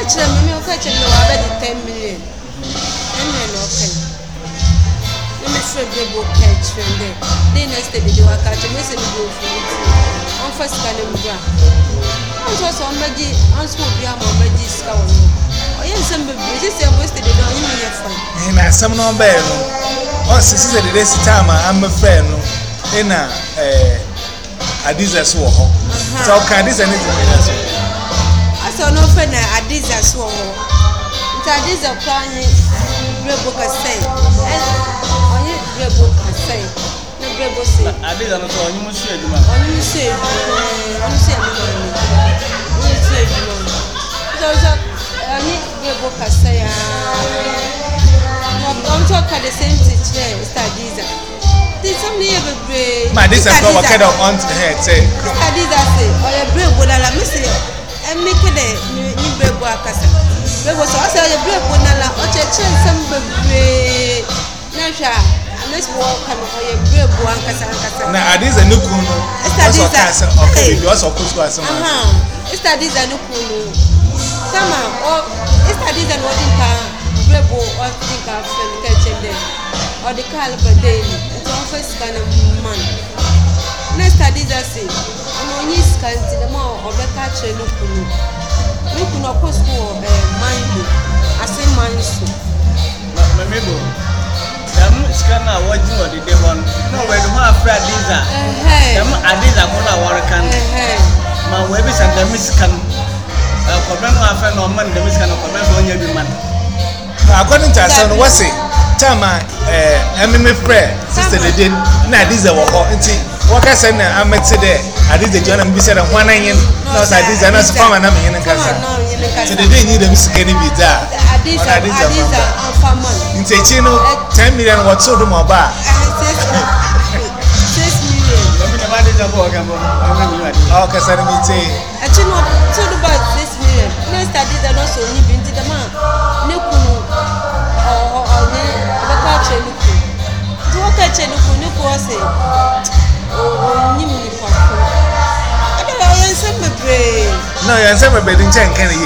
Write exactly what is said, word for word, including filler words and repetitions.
chere me me o ka chere no wa be ten million ene no okay let me free Brebo catch friend there the next day they wa catch me say me go for on first can me bra on so so maji on so bi am maji ska won o yen sem be be say waste the don you me fine na some no be no o sisi say the time am friend no ina eh Adiza so ho so ka Adiza ni me so aso no fe na Adiza so ho nta Adiza kwa ni Brebo ka say eh onye Brebo ka say na Brebo say Adiza no so onye mu su aduma onye su aduma onye su aduma onye su aduma so so onye Brebo ka say ah no don't talk the same thing here Adiza. This some near be my this is what kind of on to head say Adiza say or your Brebo na la me say and make it ni Brebo akasa Brebo so say your Brebo na la o cheche some be na hwa let's walk and or your Brebo akasa akasa na Adiza nuku no Adiza okay be also kusko asema aha Adiza nuku no sama o Adiza no dinka Brebo o dinka fel ka chende or the caliber daily it's on first kind of man next Adiza say I'm on his country the more or better che nuku no nuku no ko school eh mind ase mind so na mebo dam skana waji no de demon no we do ma afra Adiza eh dam Adiza ko na workan eh ma we bi san dam skan ko ben no afra no man dam skan ko ben so onya bi man according to us what say Chama eh emme friend sister the day na Adiza wo ho nti waka say na amete there Adiza jona mbi say na hwana yin na so Adiza na so fama na me yin kasa so the day need them sikani bi da Adiza Adiza fama nti echi no ten million what so do mo ba six million we never Adiza bo ga bo oh kasa na mi te echi no so do ba six million next Adiza no so ni bi nti da ma ne kunu oh oh ni baka chenuku do ka chenuku ni ko say oh ni mu ni kwa ko ada ya yen se bebre no yen se bebre din chen kan